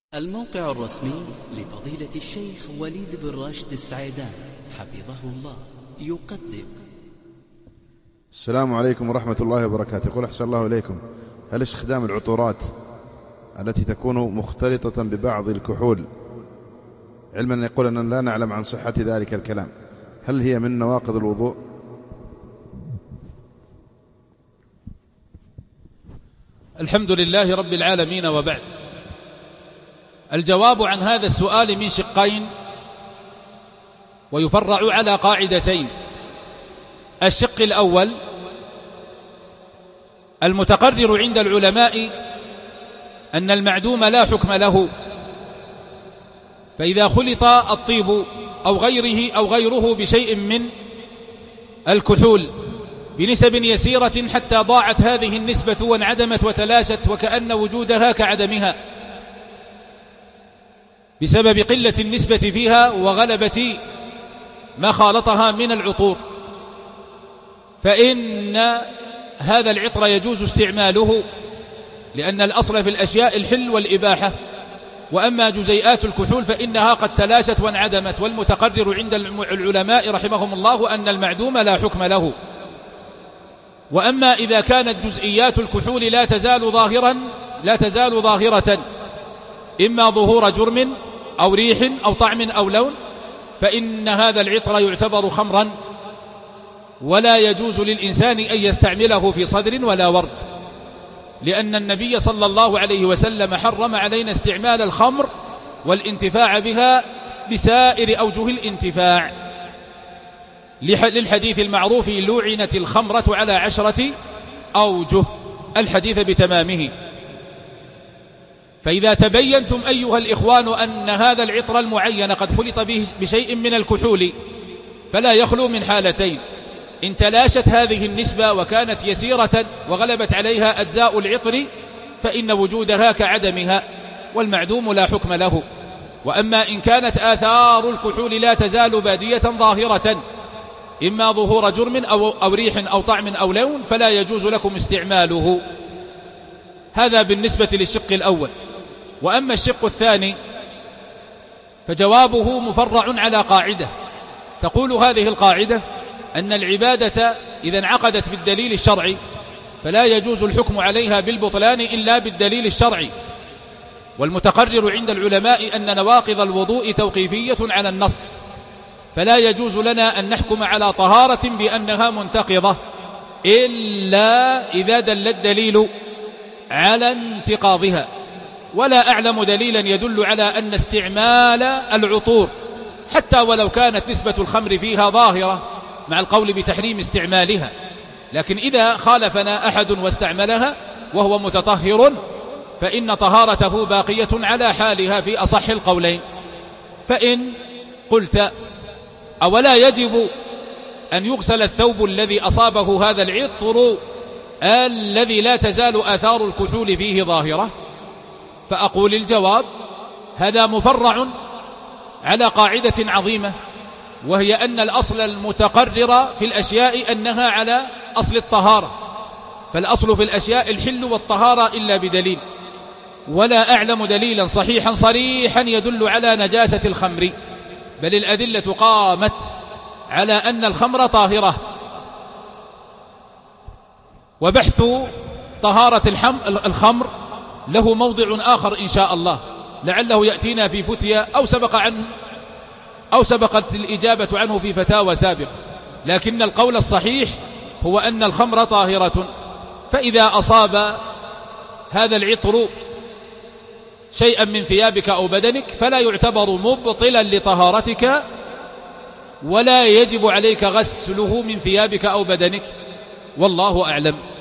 الموقع الرسمي لفضيلة الشيخ وليد بن راشد السعيدان حفظه الله يقدم. السلام عليكم ورحمة الله وبركاته. يقول أحسن الله إليكم، هل استخدام العطورات التي تكون مختلطة ببعض الكحول، علما أن يقول أننا لا نعلم عن صحة ذلك الكلام، هل هي من نواقض الوضوء؟ الحمد لله رب العالمين، وبعد. الجواب عن هذا السؤال من شقين، ويفرع على قاعدتين. الشق الأول المتقرر عند العلماء أن المعدوم لا حكم له، فإذا خلط الطيب أو غيره بشيء من الكحول بنسب يسيرة حتى ضاعت هذه النسبة وانعدمت وتلاشت وكأن وجودها كعدمها بسبب قلة النسبة فيها وغلبة ما خالطها من العطور، فإن هذا العطر يجوز استعماله، لأن الأصل في الأشياء الحل والإباحة. وأما جزيئات الكحول فإنها قد تلاشت وانعدمت، والمتقرر عند العلماء رحمهم الله أن المعدوم لا حكم له. وأما إذا كانت جزئيات الكحول لا تزال ظاهرة إما ظهور جرم أو ريح أو طعم أو لون، فإن هذا العطر يعتبر خمرا، ولا يجوز للإنسان أن يستعمله في صدر ولا ورد، لأن النبي صلى الله عليه وسلم حرم علينا استعمال الخمر والانتفاع بها بسائر أوجه الانتفاع، للحديث المعروف لعنت الخمرة على 10 أوجه، الحديث بتمامه. فإذا تبينتم أيها الإخوان أن هذا العطر المعين قد خلط به بشيء من الكحول، فلا يخلو من حالتين: إن تلاشت هذه النسبة وكانت يسيرة وغلبت عليها أجزاء العطر فإن وجودها كعدمها، والمعدوم لا حكم له. وأما إن كانت آثار الكحول لا تزال بادية ظاهرة، إما ظهور جرم أو ريح أو طعم أو لون، فلا يجوز لكم استعماله. هذا بالنسبة للشق الأول. وأما الشق الثاني فجوابه مفرع على قاعدة، تقول هذه القاعدة أن العبادة إذا انعقدت بالدليل الشرعي فلا يجوز الحكم عليها بالبطلان إلا بالدليل الشرعي. والمتقرر عند العلماء أن نواقض الوضوء توقيفية على النص، فلا يجوز لنا أن نحكم على طهارة بأنها منتقضة إلا إذا دل الدليل على انتقاضها. ولا أعلم دليلا يدل على أن استعمال العطور حتى ولو كانت نسبة الخمر فيها ظاهرة مع القول بتحريم استعمالها، لكن إذا خالفنا أحد واستعملها وهو متطهر فإن طهارته باقية على حالها في أصح القولين. فإن قلت أولا يجب أن يغسل الثوب الذي أصابه هذا العطر الذي لا تزال آثار الكحول فيه ظاهرة، فأقول الجواب هذا مفرع على قاعدة عظيمة، وهي أن الأصل المتقرر في الأشياء أنها على أصل الطهارة، فالأصل في الأشياء الحل والطهارة إلا بدليل، ولا أعلم دليلا صحيحا صريحا يدل على نجاسة الخمر، بل الأدلة قامت على أن الخمر طاهرة. وبحث طهارة الخمر له موضع آخر إن شاء الله، لعله يأتينا في فتية أو سبقت الإجابة عنه في فتاوى سابقة، لكن القول الصحيح هو أن الخمر طاهرة. فإذا أصاب هذا العطر شيئا من ثيابك أو بدنك فلا يعتبر مبطلا لطهارتك، ولا يجب عليك غسله من ثيابك أو بدنك، والله أعلم.